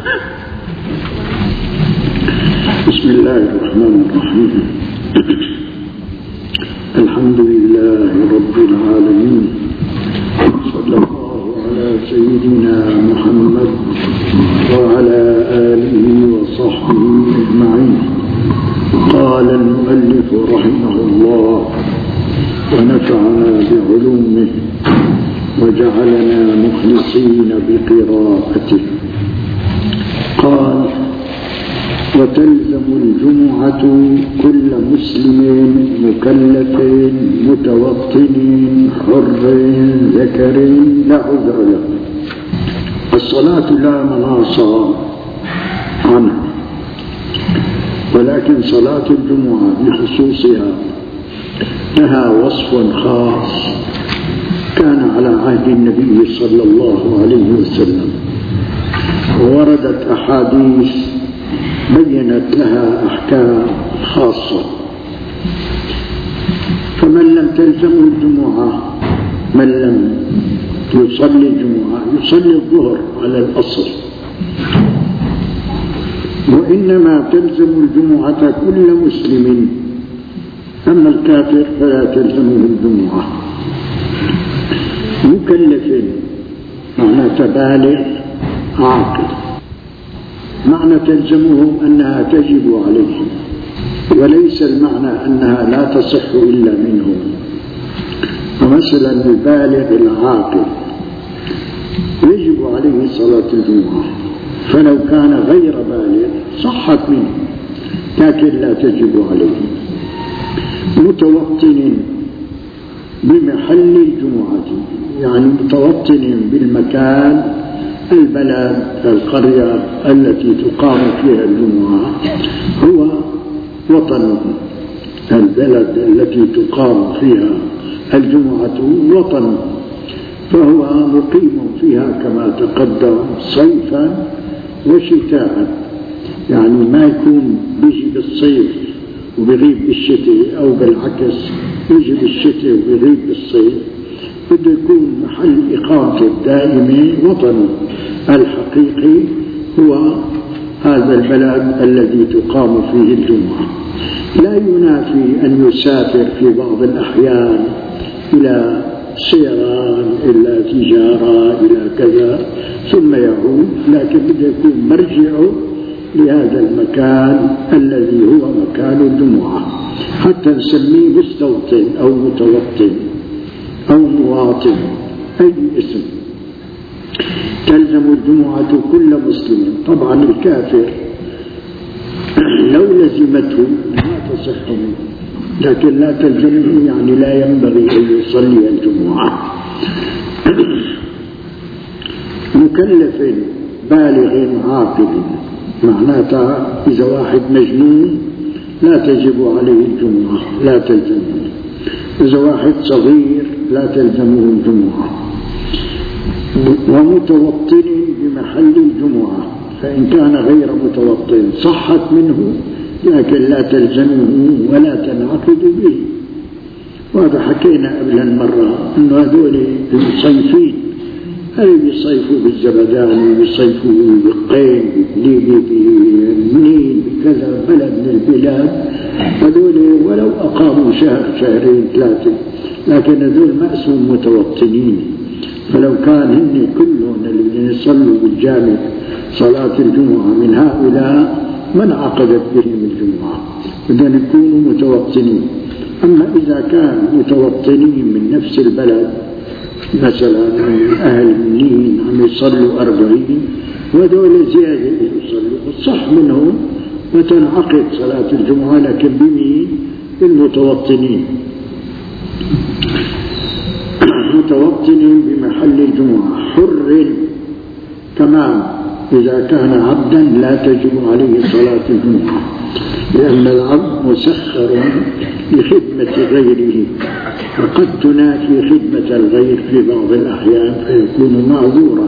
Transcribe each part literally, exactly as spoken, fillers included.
بسم الله الرحمن الرحيم. الحمد لله رب العالمين، صلى الله على سيدنا محمد وعلى آله وصحبه أجمعين. قال المؤلف رحمه الله ونفعنا بعلومه وجعلنا مخلصين بقراءته. قال: وتلزم الجمعة كل مسلم مكلف متوطن حر ذكر لا عذر له. الصلاة لا مناص عنها، ولكن صلاة الجمعة بخصوصها لها وصف خاص كان على عهد النبي صلى الله عليه وسلم، ووردت أحاديث بيّنت لها أحكام خاصة. فمن لم تلزم الجمعة، من لم يصلي الجمعة يصلي الظهر على الأصل، وإنما تلزم الجمعة كل مسلم، أما الكافر فلا تلزمه الجمعة. مكلف معنى بالغ عاقل، معنى تلزمهم أنها تجب عليهم، وليس المعنى أنها لا تصح إلا منهم. فمثلا البالغ العاقل يجب عليه صلاة الجمعة، فلو كان غير بالغ صحت منه لكن لا تجب عليه. متوطن بمحل الجمعة، يعني متوطن بالمكان، البلد، القرية التي تقام فيها الجمعة هو وطنه. البلد التي تقام فيها الجمعة وطنه، فهو مقيم فيها كما تقدم صيفا وشتاء، يعني ما يكون بيجي بالصيف وبيغيب بالشتاء، أو بالعكس يجي بالشتاء وبيغيب بالصيف. بده يكون محل إقامته الدائمة وطنه الحقيقي هو هذا البلد الذي تقام فيه الجمعة. لا ينافي أن يسافر في بعض الأحيان إلى سيران، إلى تجارة، إلى كذا، ثم يعود، لكن بده يكون مرجعه لهذا المكان الذي هو مكان الجمعة، حتى نسميه مستوطن أو متوطن أو مواطن، أي اسم. تلزم الجمعة كل مسلم. طبعا الكافر لو لزمته لا تصح منه، لكن لا تلزمه يعني لا ينبغي أن يصلي الجمعة. مكلف بالغ عاقل معناتها إذا واحد مجنون لا تجب عليه الجمعة، لا تلزمه. إذا واحد صغير لا تلزمه الجمعة. ومتوطن بمحل الجمعة، فإن كان غير متوطن صحت منه لكن لا تلزمه ولا تنعقد به. وهذا حكينا قبل المرة أنه هذول المصيفين هذول بيصيفوا بالزبدان، بيصيفوا بالقين، بليبي، بمنين، بكذا بلد من البلاد، هذول ولو أقاموا شهر شهرين ثلاثة، لكن هذول مأسهم متوطنين. فلو كان هن كلهم اللي يصلوا بالجامع صلاة الجمعة من هؤلاء من عقدت بهم الجمعة، بدهم يكونوا متوطنين. أما إذا كان متوطنين من نفس البلد، مثلا أهل منين عم يصلوا أربعين وهذول زيادة يصلوا، صح منهم وتنعقد صلاة الجمعة، لكن بمين؟ بالمتوطنين. متوطن بمحل الجمعة حر تمام. إذا كان عبدا لا تجب عليه صلاة الجمعة، لأن العبد مسخر لخدمة غيره، وقد تنافي خدمة الغير في بعض الأحيان فيكون معذورا.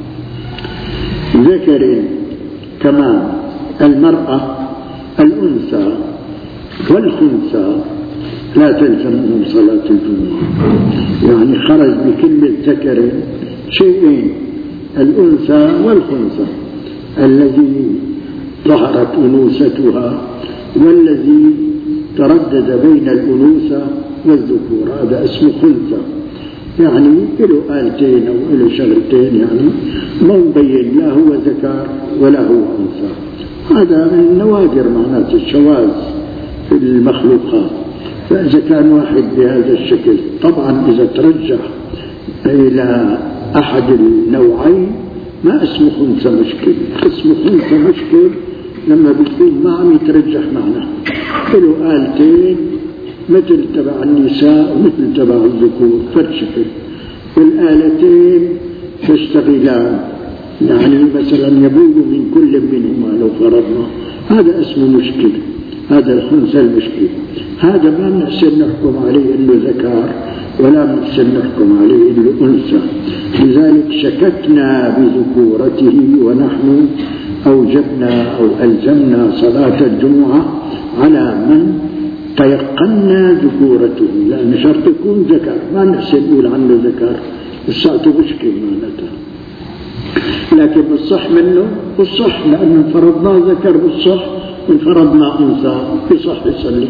ذكر كمان المرأة الأنثى والخنثى لا تلزمهم صلاة الجمعة، يعني خرج بكلمة ذكر شيئين، الأنثى والخنثى. الذي ظهرت أنوثتها والذي تردد بين الأنوثة والذكور، هذا اسمه خنثى، يعني له آلتين أو له شغلتين، يعني ما مبين لا هو ذكر ولا هو أنثى. هذا من نوادر معنات الشواذ في المخلوقات. فإذا كان واحد بهذا الشكل، طبعا إذا ترجح إلى أحد النوعين ما اسمه خنثى مشكل. اسمه خنثى مشكل لما بيكون ما عم يترجح معنا، له آلتين مثل تبع النساء ومثل تبع الذكور فرد شكل، والآلتين تشتغلان، يعني مثلا يبوغ من كل منهما لو فرضنا، هذا اسمه مشكل، هذا الخنثى المشكل. هذا ما بنحسن نحكم عليه انه ذكر ولا بنحسن نحكم عليه انه انثى. لذلك شككنا بذكورته ونحن اوجبنا او الزمنا صلاة الجمعة على من تيقنا ذكورته، لأن شرط يكون ذكر، ما نحسن نقول عنه ذكر الساعة مشكل معناتها. لكن بالصح منه بالصح، لأن فرضنا ذكر بالصح وفرضنا أنثى بصح يصلي.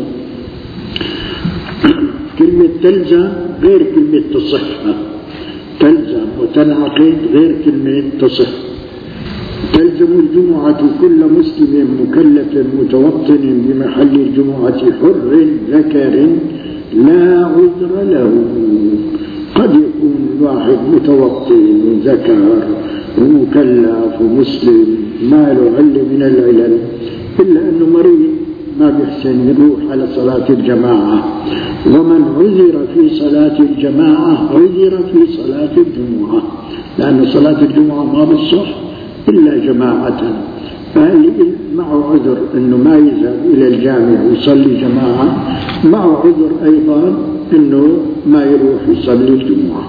كلمة تلزم غير كلمة تصح، تلزم وتنعقد غير كلمة تصح. تلزم الجمعة كل مسلم مكلف متوطن بمحل الجمعة حر ذكر لا عذر له. قد يكون الواحد متوطن وذكر ومكلف ومسلم ما له علة من العلل، إلا أنه مريض ما بيحسن يروح على صلاة الجماعة. ومن عذر في صلاة الجماعة عذر في صلاة الجمعة، لأن صلاة الجمعة ما بالصح إلا جماعة. فهل معه عذر أنه ما يذهب إلى الجامع ويصلي جماعة، معه عذر أيضا أنه ما يروح يصلي الجمعة.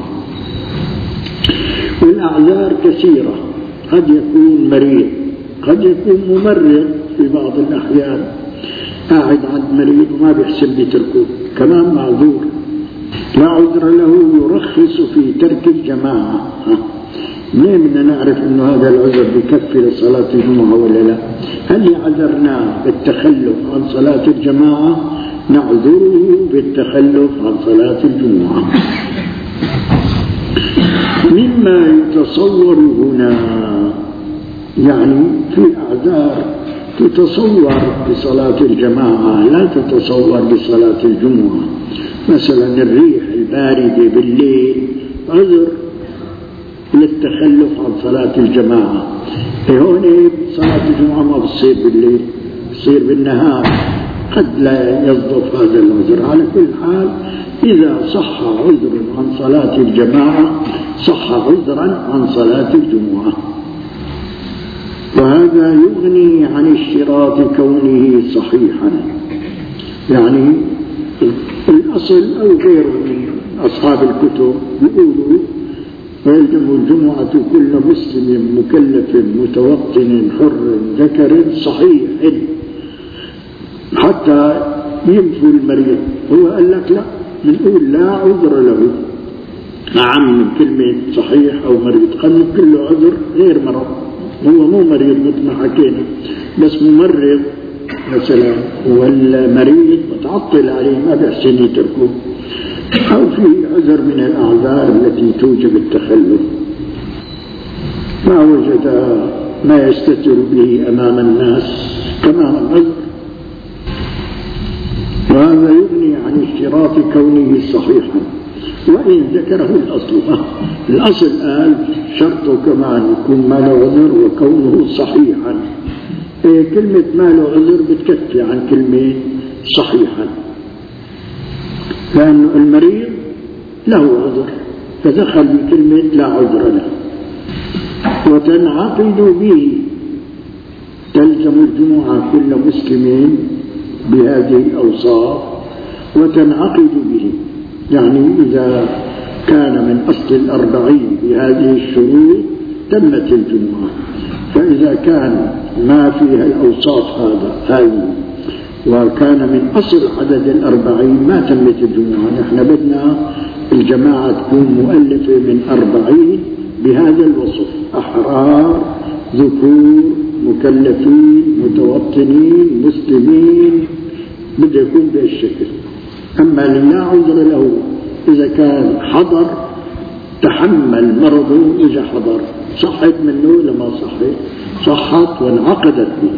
والأعذار كثيرة، قد يكون مريض، قد يكون ممرض في بعض الأحيان، قاعد عند مريض وما بيحسن بتركه كمان معذور، لا عذر له، يرخص في ترك الجماعة. ليه بدنا نعرف انه هذا العذر بكفي لصلاة الجمعة ولا لا؟ هل عذرناه بالتخلف عن صلاة الجماعة؟ نعذره بالتخلف عن صلاة الجمعة. مما يتصور هنا، يعني في أعذار تتصور بصلاة الجماعة لا تتصور بصلاة الجمعة. مثلا الريح الباردة بالليل عذر للتخلف عن صلاة الجماعة. هون صلاة الجمعة ما بتصير بالليل، بتصير بالنهار، قد لا يصدف هذا العذر. على كل حال إذا صح عذر عن صلاة الجماعة صح عذرا عن صلاة الجمعة. وهذا يغني عن اشتراط كونه صحيحا، يعني الأصل أو غيره من أصحاب الكتب يقولوا ويلزم الجمعة كل مسلم مكلف متوطن حر ذكر صحيح، حتى ينفوا المريض. هو قال لك لا، بنقول لا عذر له، أعم من كلمة صحيح أو مريض. قد كل عذر غير مرض، هو مو مريض مثل ما حكينا، بس ممرض مثلا والمريض متعطل عليه ما بيحسن يتركه، أو في عذر من الأعذار التي توجب التخلف ما وجد ما يستتر به أمام الناس كما العذر. وهذا يغني عن اشتراط كونه صحيحا وإن ذكره الأصل. الأصل قال شرطه كمان يكون ما له عذر وكونه صحيحا. إيه كلمة ما له عذر بتكفي عن كلمة صحيحا، لأن المريض له عذر فدخل بكلمة لا عذر له. وتنعقد به، تلزم الجمعة كل مسلم بهذه الأوصاف وتنعقد به، يعني إذا كان من أصل الأربعين بهذه الشروط تمت الجمعة. فإذا كان ما فيها الأوصاف هذا هذه وكان من أصل عدد الأربعين ما تمت الجمعة. نحن بدنا الجماعة تكون مؤلفة من أربعين بهذا الوصف: أحرار ذكور مكلفين متوطنين مسلمين بده يكون بهالشكل. أما اللي لا عذر له إذا كان حضر تحمل مرضه إذا حضر صحت منه لما صحت صحت وانعقدت به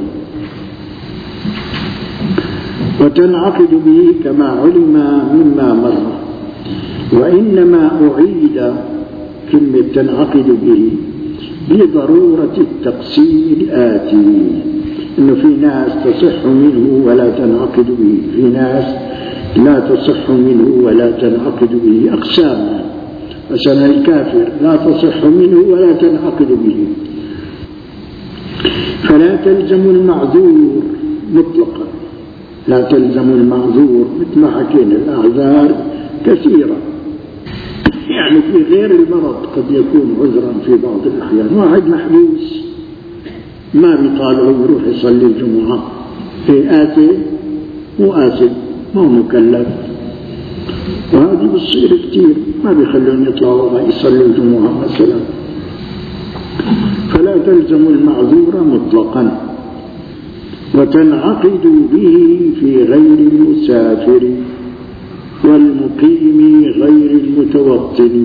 وتنعقد به كما علم مما مر. وإنما أعيد كلمة تنعقد به بضرورة التقسيم الآتي، إنه في ناس تصح منه ولا تنعقد به، في ناس لا تصح منه ولا تنعقد به، أقسام. مثلا الكافر لا تصح منه ولا تنعقد به، فلا تلزم المعذور مطلقا، لا تلزم المعذور مثل ما حكينا الأعذار كثيرة، يعني في غير المرض قد يكون عذرا في بعض الأحيان. واحد محبوس ما بيطالعه يروح يصلي الجمعة، في آتي مو آسف مو مكلف، وهذه بتصير كتير ما بيخلون يطلعوا يصلوا الجمعة مثلا. فلا تلزم المعذور مطلقا. وتنعقد به في غير المسافر والمقيم غير المتوطن.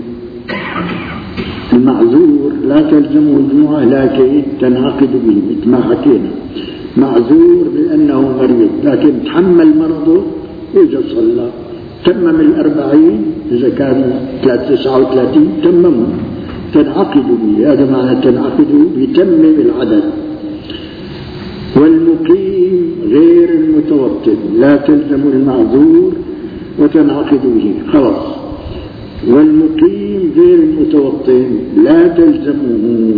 المعذور لا تلزمه الجمعة لكن تنعقد به مثل ما حكينا، معذور لأنه مريض لكن تحمل مرضه وإذا صلى تمم الأربعين، إذا كان تسعة وثلاثين تممه تنعقد به، هذا معنى تنعقد بتمم العدد. والمقيم غير المتوطن لا تلزم المعذور وتنعقد به خلاص. والمقيم غير المتوطن لا تلزمه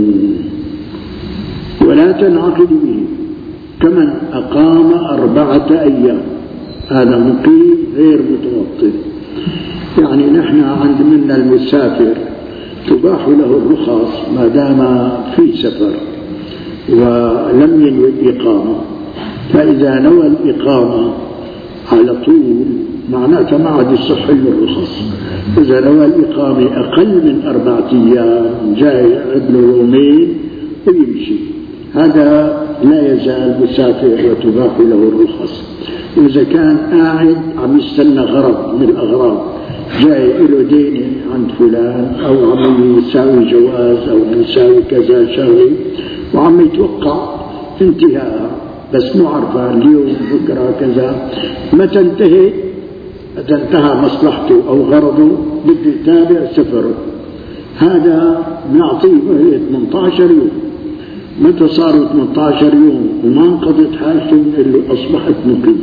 ولا تنعقد به، كمن أقام أربعة أيام هذا مقيم غير متوطن. يعني نحن عند منا المسافر تباح له الرخص ما دام في سفر ولم ينوي الإقامة، فإذا نوى الإقامة على طول معناته ما عاد يصح له الرخص. إذا نوى الإقامة أقل من أربعة أيام جاي له يومين ويمشي، هذا لا يزال مسافر وتباح له الرخص. وإذا كان قاعد عم يستنى غرض من الأغراض، جاي له دين عند فلان أو عم يساوي جواز أو يساوي كذا شغله وعم يتوقع انتهاء بس مو عارفة اليوم بكرة كذا، ما تنتهي تنتهى مصلحته أو غرضه بده يتابع سفره، هذا نعطيه وهي ثمانية عشر يوم. متى صاروا ثمانية عشر يوم وما انقضت حالته اللي أصبحت مقيم.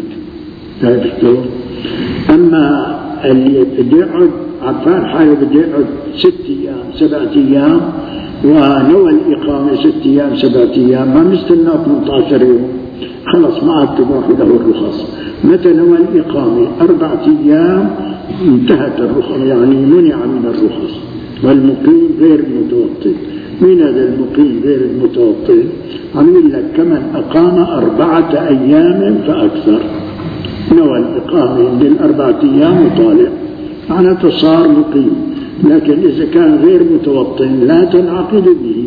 أما اللي بده يقعد عفان حاله بده يقعد ست أيام سبعة أيام ونوى الإقامة ست أيام سبعة أيام ما مستنى ثمانية عشر يوم، خلص ما عاد تباح له الرخص. متى نوى الإقامة أربعة أيام انتهت الرخص، يعني منع من الرخص. والمقيم غير المتوطن، من هذا المقيم غير المتوطن؟ عم يقول لك كمن أقام أربعة أيام فأكثر، نوى الإقامة للأربعة أيام وطالع معناته صار مقيم. لكن إذا كان غير متوطن لا تنعقد به،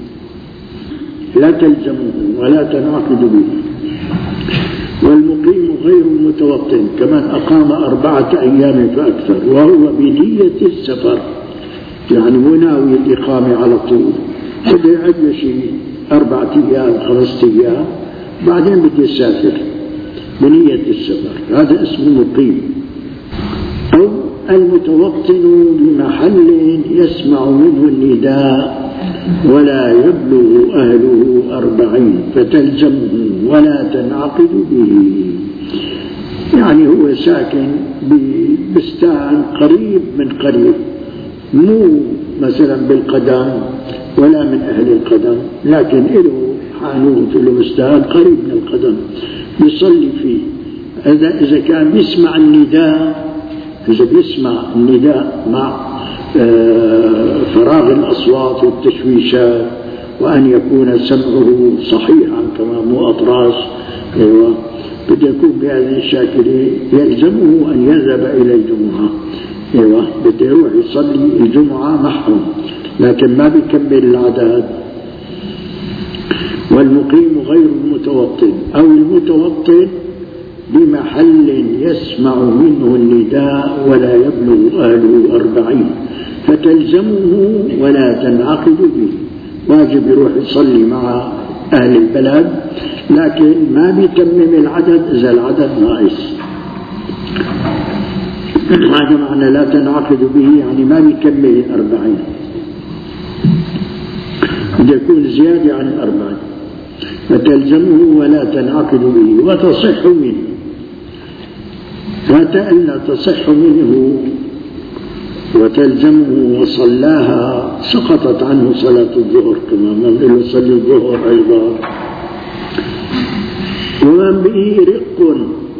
لا تلزمه ولا تنعقد به. والمقيم غير المتوطن كمن أقام أربعة أيام فأكثر وهو بنية السفر، يعني مناوي الإقامة على طول، بده يعد شيء أربعة أيام خمسة أيام بعدين بده يسافر بنية السفر، هذا اسمه مقيم. أو المتوطن بمحل يسمع منه النداء ولا يبلغ أهله أربعين فتلزمه ولا تنعقد به، يعني هو ساكن ببستان قريب من قريب، مو مثلا بالقدم ولا من أهل القدم، لكن له حانوت له بستان قريب من القدم يصلي فيه. إذا إذا كان بيسمع النداء، إذا بيسمع النداء مع فراغ الأصوات والتشويشات، وأن يكون سمعه صحيحا كما مو أطراش، أيوة بده يكون بهذه الشاكلة يلزمه أن يذهب إلى الجمعة، أيوة بده يروح يصلي الجمعة معهم، لكن ما بيكمل العدد. والمقيم غير المتوطن أو المتوطن بمحل يسمع منه النداء ولا يبلغ أهله أربعين، فتلزمه ولا تنعقد به. واجب يروح يصلي مع أهل البلد، لكن ما بيتمم العدد إذا العدد ناقص. هذا معنى لا تنعقد به، يعني ما بيكمل الأربعين، قد يكون زيادة عن الأربعين. فتلزمه ولا تنعقد به وتصح منه. فتألى تصح منه وتلزمه وصلاها سقطت عنه صلاة الظهر، كما من يصلي الظهر أيضا. ومن به رق،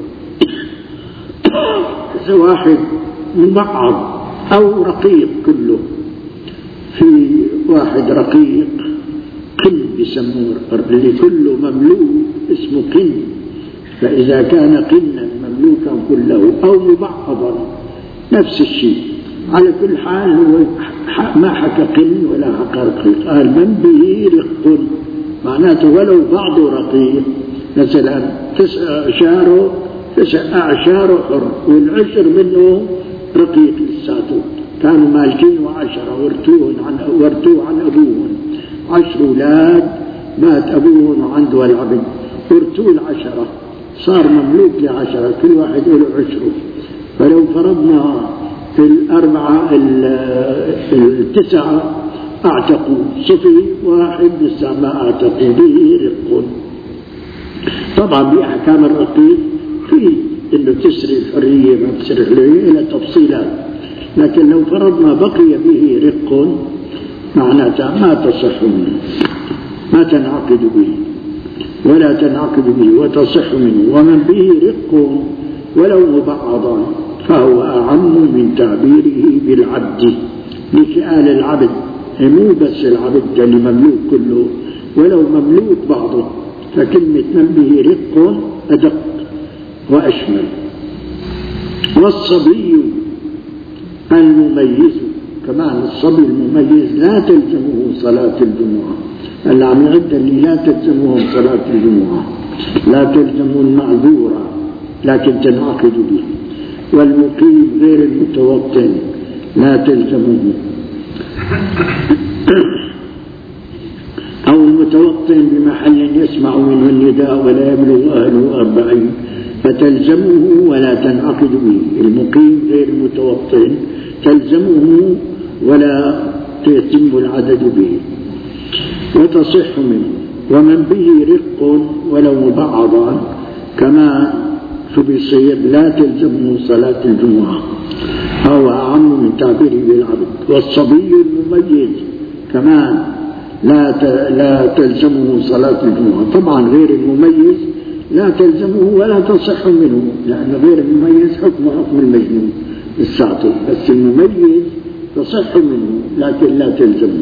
إذا واحد مبعض أو رقيق كله، في واحد رقيق قن بسموه، اللي كله مملوك اسمه قن، فإذا كان قنا مملوكا كله أو مبعضا نفس الشيء. على كل حال هو ما حكى قن ولا حكى رقيق، قال من به رق، معناته ولو بعضه رقيق، مثلا تسع أعشاره تسع أعشاره حر، والعشر منه رقيق لساته، كانوا مالكين وعشرة ورثوه عن ورثوه عن أبوهم، عشر أولاد مات أبوهم وعنده العبد، ورثوه العشرة، صار مملوك لعشرة، كل واحد له عشره. فلو فرضنا الأربعة التسعة أعتقوا صفي واحد لسه ما أعتقوا به رق. طبعا بأحكام الرقيق في إنه تسري الحرية ما تسري الحرية إلى تفصيلات، لكن لو فرضنا بقي به رق معناتها ما تصح منه، ما تنعقد به ولا تنعقد به وتصح منه. ومن به رق ولو مبعضا فهو أعم من تعبيره بالعبد لسؤال العبد، مو بس العبد اللي مملوك كله، ولو مملوك بعضه، فكلمة من به رق أدق وأشمل. والصبي المميز، كمان الصبي المميز لا تلزمه صلاة الجمعة، اللي عم يعد اللي لا تلزمهم صلاة الجمعة، لا تلزم المعذورة لكن تنعقد به. والمقيم غير المتوطن لا تلزمه، أو المتوطن بمحل يسمع منه النداء ولا يبلغ أهله أربعين، فتلزمه ولا تنعقد به. المقيم غير المتوطن تلزمه ولا يتم العدد به وتصح منه. ومن به رق ولو مبعضا كما شو بيصير لا تلزمه صلاة الجمعة، هو أعم من تعبيره بالعبد. والصبي المميز كمان لا لا تلزمه صلاة الجمعة. طبعا غير المميز لا تلزمه ولا تصح منه، لأن غير المميز حكم حكم المجنون الساعته، بس المميز تصح منه لكن لا تلزمه.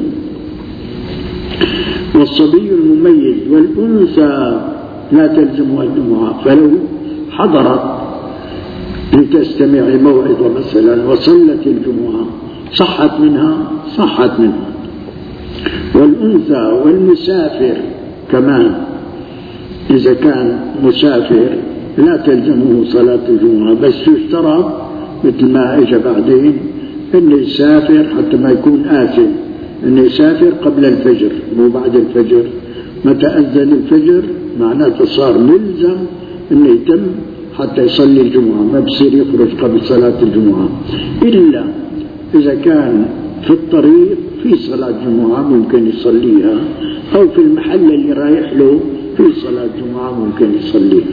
والصبي المميز والأنثى لا تلزمها الجمعة، فلو حضرت لتستمع موعظة مثلا وصلت الجمعة صحت منها صحت منها. والأنثى والمسافر كمان إذا كان مسافر لا تلزمه صلاة الجمعة، بس يشترط مثل ما اجى بعدين انه يسافر حتى ما يكون آثم، انه يسافر قبل الفجر مو بعد الفجر. متى أذن الفجر معناته صار ملزم انه يتم حتى يصلي الجمعة، ما بصير يخرج قبل صلاة الجمعة، إلا إذا كان في الطريق في صلاة جمعة ممكن يصليها، أو في المحل اللي رايح له في صلاة جمعة ممكن يصليها.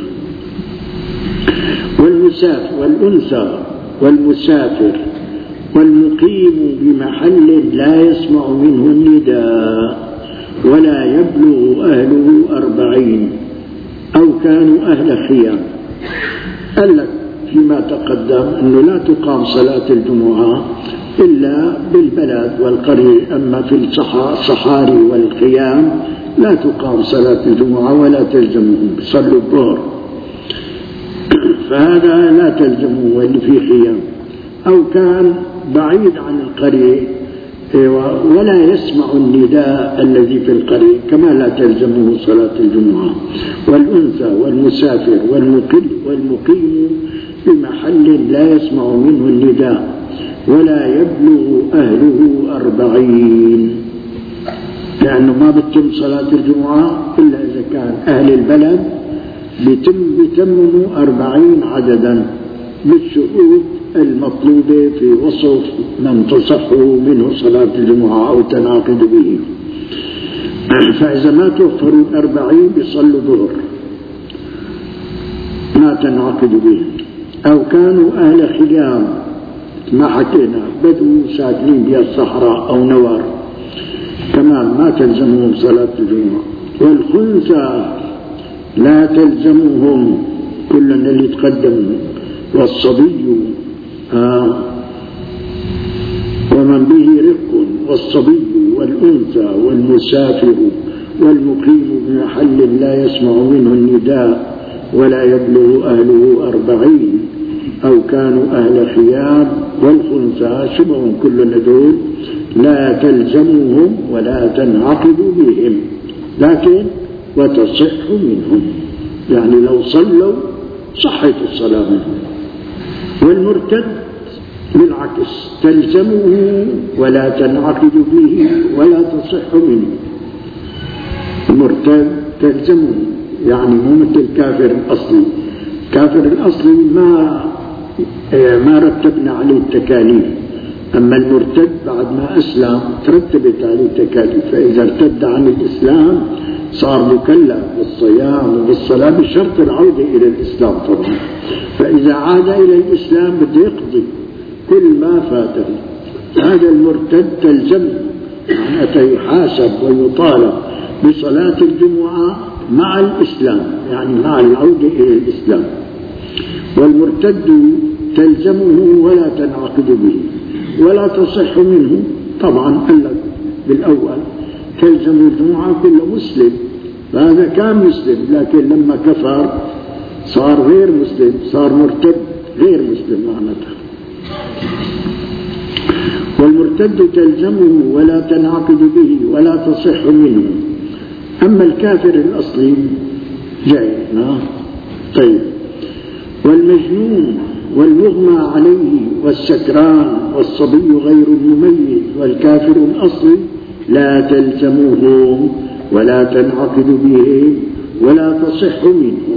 والمسافر والأنثى والمسافر والمقيم بمحل لا يسمع منه النداء ولا يبلغ أهله أربعين أو كانوا أهل خيام. قال لك فيما تقدم أنه لا تقام صلاة الجمعة إلا بالبلد والقرية، أما في الصحاري والخيام لا تقام صلاة الجمعة ولا تلزمهم، صلوا الظهر، فهذا لا تلزمه واللي في خيام. أو كان بعيد عن القرية ولا يسمع النداء الذي في القرية كما لا تلزمه صلاة الجمعة. والأنثى والمسافر والمقيم والمقيم في محل لا يسمع منه النداء ولا يبلغ أهله أربعين، لأنه ما بتم صلاة الجمعة إلا إذا كان أهل البلد بتم بتمموا أربعين عددا بالشهود المطلوبة في وصف من تصح منه صلاة الجمعة أو تنعقد به. فإذا ما توفروا الأربعين بيصلوا ظهر ما تنعقد به، أو كانوا أهل خيام ما حكينا بدو ساكنين بها الصحراء أو نوار كمان ما تلزمهم صلاة الجمعة. والخنثى لا تلزمهم كل اللي تقدم، والصبي آه ومن به رق، والصبي والأنثى والمسافر والمقيم بمحل لا يسمع منه النداء ولا يبلغ أهله أربعين أو كانوا أهل خيام. والخنثى شبه كل ندول لا تلزمهم ولا تنعقد بهم، لكن وتصح منهم، يعني لو صلوا صحت الصلاة منهم. والمرتد بالعكس تلزمه ولا تنعقد به ولا تصح منه. المرتد تلزمه، يعني مو مثل الكافر الأصلي. الكافر الأصلي ما ما رتبنا عليه التكاليف، أما المرتد بعد ما أسلم ترتبت عليه التكاليف، فإذا ارتد عن الإسلام صار مكلف بالصيام وبالصلاة بشرط العودة إلى الإسلام طبعا. فإذا عاد إلى الإسلام بده يقضي كل ما فاته. هذا المرتد تلزم معناته يحاسب ويطالب بصلاة الجمعة مع الإسلام، يعني مع العودة إلى الإسلام. والمرتد تلزمه ولا تنعقد به ولا تصح منه. طبعا قال لك بالأول تلزم الجمعة كل مسلم، فهذا كان مسلم لكن لما كفر صار غير مسلم، صار مرتد غير مسلم معناته. والمرتد تلزمه ولا تنعقد به ولا تصح منه. أما الكافر الأصلي جاي طيب. والمجنون والمغمى عليه والسكران والصبي غير المميز والكافر الأصلي لا تلزمهم ولا تنعقد بهم ولا تصح منهم.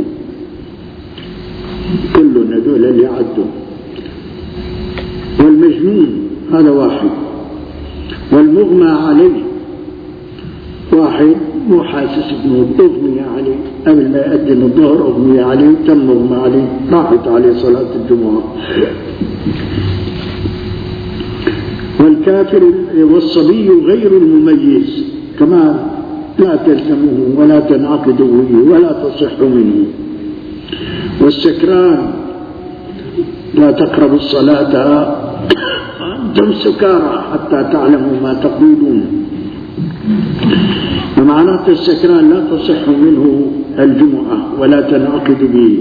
كلنا دول اللي عدوا. والمجنون هذا واحد، والمغمى عليه واحد مو حاسس انه اغمي عليه قبل ما يأذن الظهر، اغمي عليه تم مغمى عليه راحت عليه صلاة الجمعة. والكافر والصبي غير المميز كمان لا تلزمه ولا تنعقد به ولا تصح منه. والسكران لا تقربوا الصلاة أنتم سكارى حتى تعلموا ما تقولون. ومعناته السكران لا تصح منه الجمعة ولا تنعقد به،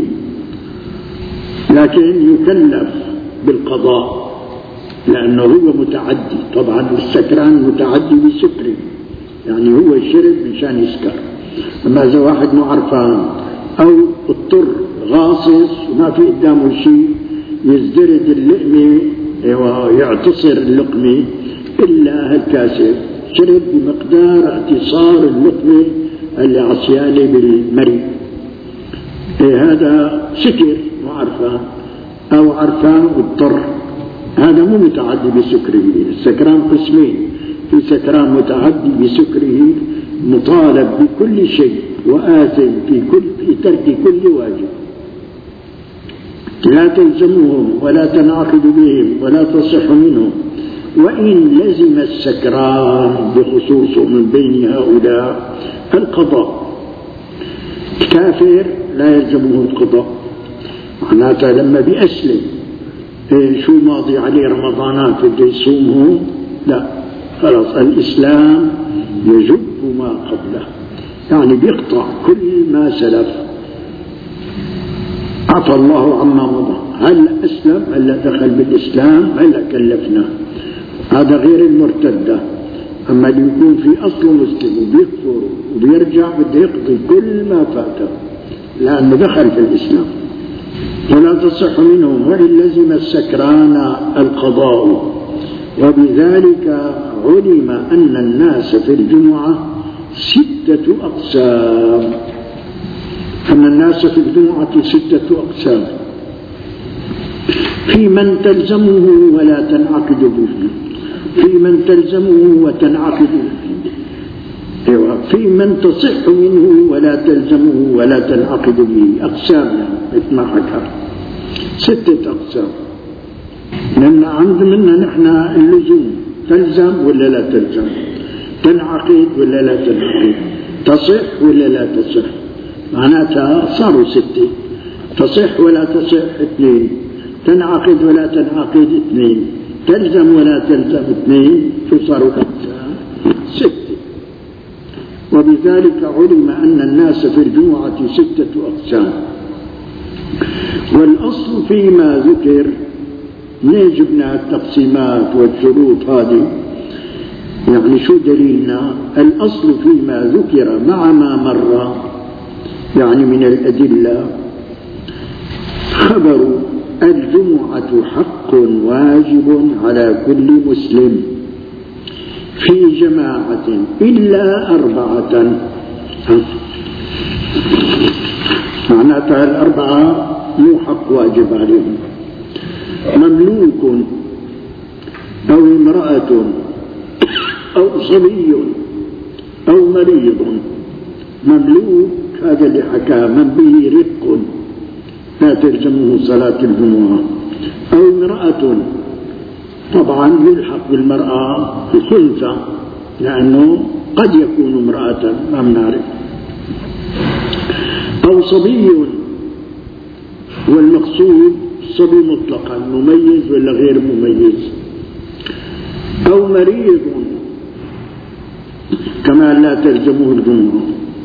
لكن يكلف بالقضاء لأنه هو متعدي. طبعا السكران متعدي بسكره، يعني هو شرب مشان يسكر. أما إذا واحد مو عرفان أو اضطر غاصص وما في قدامه شيء يزدرد اللقمة ويعتصر اللقمة إلا هالكاسب شرب بمقدار اعتصار اللقمة اللي عصيانه بالمري. إيه هذا سكر مو عرفان، أو عرفان واضطر، هذا مو متعدي بسكره. السكران قسمين، في سكران متعدي بسكره مطالب بكل شيء وآثم في كل في ترك كل واجب. لا تلزمهم ولا تنعقد بهم ولا تصح منهم. وإن لزم السكران بخصوص من بين هؤلاء القضاء. الكافر لا يلزمه القضاء، معناته لما بيأسلم إيه شو ماضي عليه رمضانات بده يصومه؟ لا، خلاص الإسلام يجب ما قبله، يعني بيقطع كل ما سلف. عفى الله عما مضى، هل أسلم هلا دخل بالإسلام هلا كلفنا، هذا غير المرتدة. أما اللي يكون في أصل مسلم وبيكفر وبيرجع بده يقضي كل ما فاته لأنه دخل في الإسلام، ولا تصح منهم وإن لزم السكران القضاء. وبذلك علم أن الناس في الجمعة ستة أقسام، أن الناس في الجمعة ستة أقسام: في من تلزمه ولا تنعقد به، في من تلزمه وتنعقد به، في من تصح منه ولا تلزمه ولا تنعقد به. أقسام مثل ما حكى ستة أقسام. لأن عند منا نحن اللزوم، تلزم ولا لا تلزم، تنعقد ولا لا تنعقد، تصح ولا لا تصح. معناتها صاروا ستة: تصح ولا تصح اثنين، تنعقد ولا تنعقد اثنين، تلزم ولا تلزم اثنين، شو صاروا ستة. وبذلك علم أن الناس في الجمعة ستة أقسام. والأصل فيما ذكر، منين جبنا التقسيمات والشروط هذه؟ يعني شو دليلنا؟ الأصل فيما ذكر مع ما مر يعني من الأدلة خبر الجمعة حق واجب على كل مسلم في جماعة إلا أربعة. معناتها الأربعة مو حق واجب عليهم: مملوك أو امرأة أو صبي أو مريض. مملوك هذا اللي حكاه من به رق لا تلزمه صلاة الجمعة، أو امرأة طبعا يلحق بالمرأة الخنثى لأنه قد يكون امرأة ما بنعرف، أو صبي، والمقصود صبي مطلقا مميز ولا غير مميز، أو مريض كما لا تلزمه الجمعة.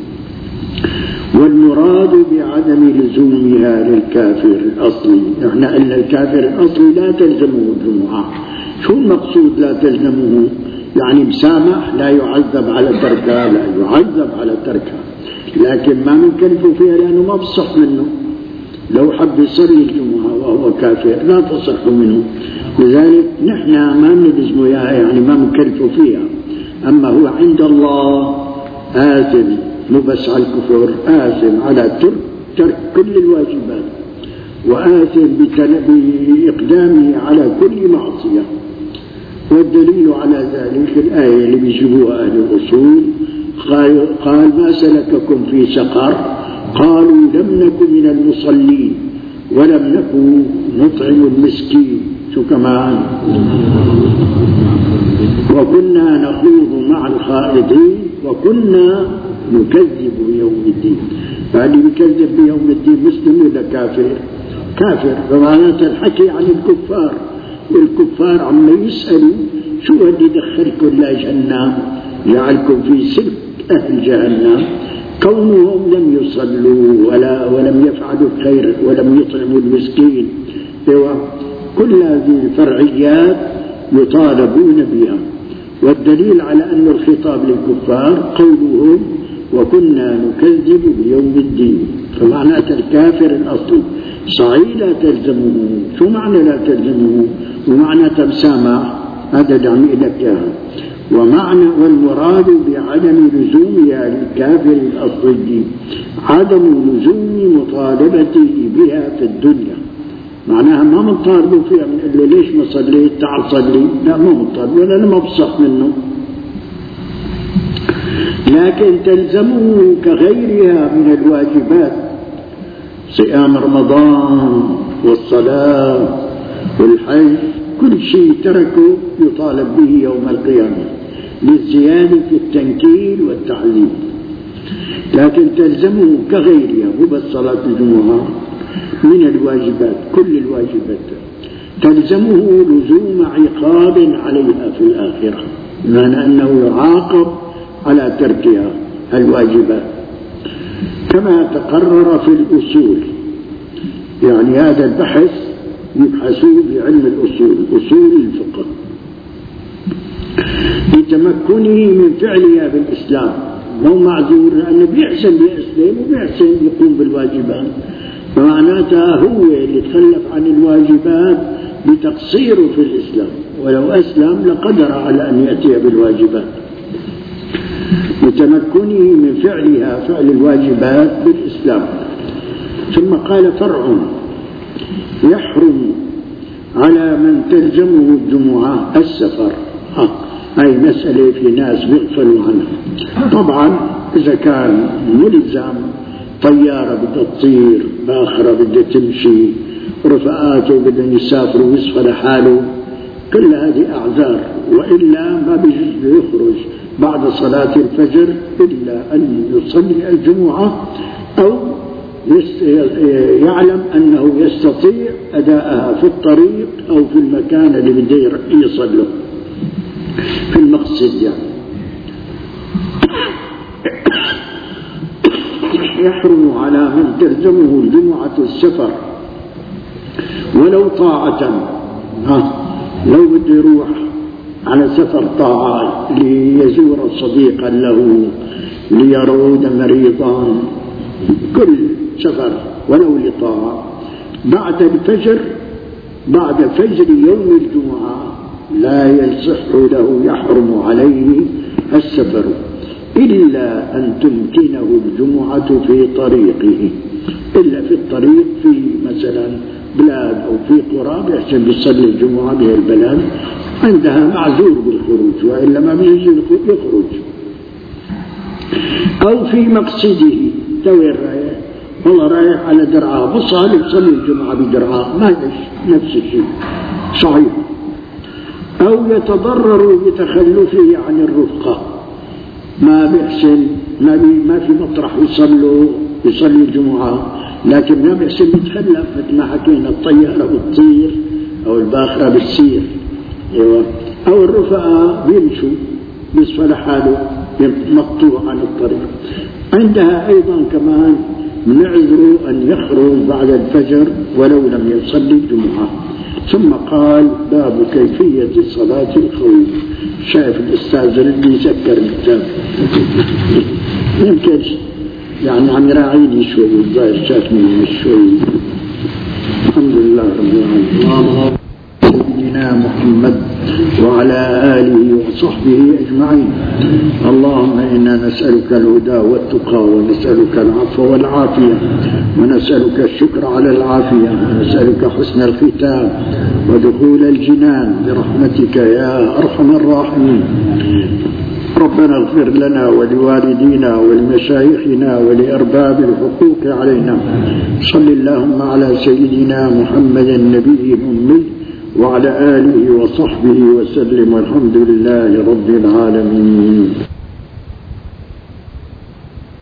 والمراد بعدم لزومها للكافر الأصلي، نحن قلنا الكافر الأصلي لا تلزمه الجمعة. شو المقصود لا تلزمه؟ يعني مسامح، لا يعذب على تركها، لا يعذب على تركها، لكن ما منكلفه فيها لأنه ما بصح منه. لو حب يصلي الجمعة وهو كافر لا تصح منه، لذلك نحن ما نلزمه إياها، يعني ما منكلفه فيها. أما هو عند الله آثم، مو بس على الكفر، آثم على ترك, ترك كل الواجبات، وآثم بإقدامه على كل معصية. والدليل على ذلك الآية اللي بيجيبوها أهل الأصول، قال ما سلككم في سقر؟ قالوا لم نكن من المصلين ولم نكن نطعم المسكين. شو كمان؟ وكنا نخوض مع الخائضين وكنا نكذب بيوم الدين. فاللي يكذب بيوم الدين مسلم ولا كافر؟ كافر. فمعناته الحكي عن الكفار، والكفار عما يسألوا شو اللي دخلكم لا جهنم، جعلكم في سلك أهل جهنم، كونهم لم يصلوا ولا ولم يفعلوا الخير ولم يطعموا المسكين. كل هذه الفرعيات يطالبون بها. والدليل على أن الخطاب للكفار قولهم وكنا نكذب بيوم الدين. فمعناته الكافر الأصلي صحيح لا تلزمه. شو معنى لا تلزمه؟ ومعنى تمسامح، هذا دعمي لك إياها. ومعنى والمراد بعدم لزومها للكافر الأصلي عدم لزوم مطالبته بها في الدنيا. معناها ما منطالبه فيها، من له ليش ما صليت؟ تعال صلي. لا، ما منطالب ولا أنا ما بصح منه، لكن تلزمه كغيرها من الواجبات: صيام رمضان والصلاة والحج، كل شيء تركه يطالب به يوم القيامة للزيادة في التنكيل والتعليم. لكن تلزمه كغيرها، مو بس صلاة الجمعة، من الواجبات، كل الواجبات تلزمه لزوم عقاب عليها في الآخرة، بمعنى أنه يعاقب على تركها الواجبات كما تقرر في الأصول. يعني هذا البحث يبحثوه بعلم الأصول، أصول الفقه. لتمكنه من فعلها بالإسلام، مو معذور لأنه بيحسن يسلم وبيحسن يقوم بالواجبات، فمعناتها هو اللي تخلف عن الواجبات بتقصيره في الإسلام، ولو أسلم لقدر على أن يأتي بالواجبات. لتمكنه من فعلها فعل الواجبات بالإسلام. ثم قال فرع يحرم على من تلزمه الجمعة السفر. هاي مسألة في ناس بيغفلوا عنها. طبعا إذا كان ملزم طيارة بدها تطير، باخرة بدها تمشي، رفقاته بدهم يسافروا ويصفى لحاله، كل هذه أعذار، وإلا ما بيجوز يخرج بعد صلاة الفجر إلا أن يصلي الجمعة أو يعلم أنه يستطيع أداءها في الطريق أو في المكان اللي بده يصلي في المقصد. يعني يحرم على من تلزمه الجمعة السفر ولو طاعة. ها لو بده يروح على سفر طاعة ليزور صديقا له، ليرود مريضا، كل سفر ولو لطاعة بعد الفجر، بعد فجر يوم الجمعة لا يصح له، يحرم عليه السفر إلا أن تمكنه الجمعة في طريقه، إلا في الطريق في مثلا بلاد أو في قرى بيحسن بيصلي الجمعة بها البلد، عندها معذور بالخروج، وإلا ما بيجي يخرج. أو في مقصده، توين رايح؟ والله رايح على درعا، بصالي بصلي الجمعة بدرعا، ما نفس الشيء صحيح. أو يتضرر بتخلفه عن الرفقة، ما بيحسن ما, بي ما في مطرح يصلوا يصلي الجمعة، لكن ما بيحسن يتخلف مثل ما حكينا، الطيارة بتطير أو الباخرة بتسير، أو الرفقة بيمشوا بيصفى لحاله مقطوع عن الطريق. عندها أيضا كمان نعذر أن يخرج بعد الفجر ولو لم يصلي الجمعة. ثم قال باب كيفية صلاة الخوف. شايف الأستاذ اللي يسكر الكتاب يمكن يعني عم يراعيني شوي، الظاهر شافني شوي. الحمد لله رب العالمين. سيدنا محمد وعلى آله وصحبه أجمعين. اللهم إنا نسألك الهدى والتقى، ونسألك العفو والعافية، ونسألك الشكر على العافية، ونسألك حسن الختام ودخول الجنان برحمتك يا أرحم الراحمين. ربنا اغفر لنا ولوالدينا ولمشايخنا ولأرباب الحقوق علينا. صل اللهم على سيدنا محمد النبي الأمي وعلى آله وصحبه وسلم، والحمد لله رب العالمين.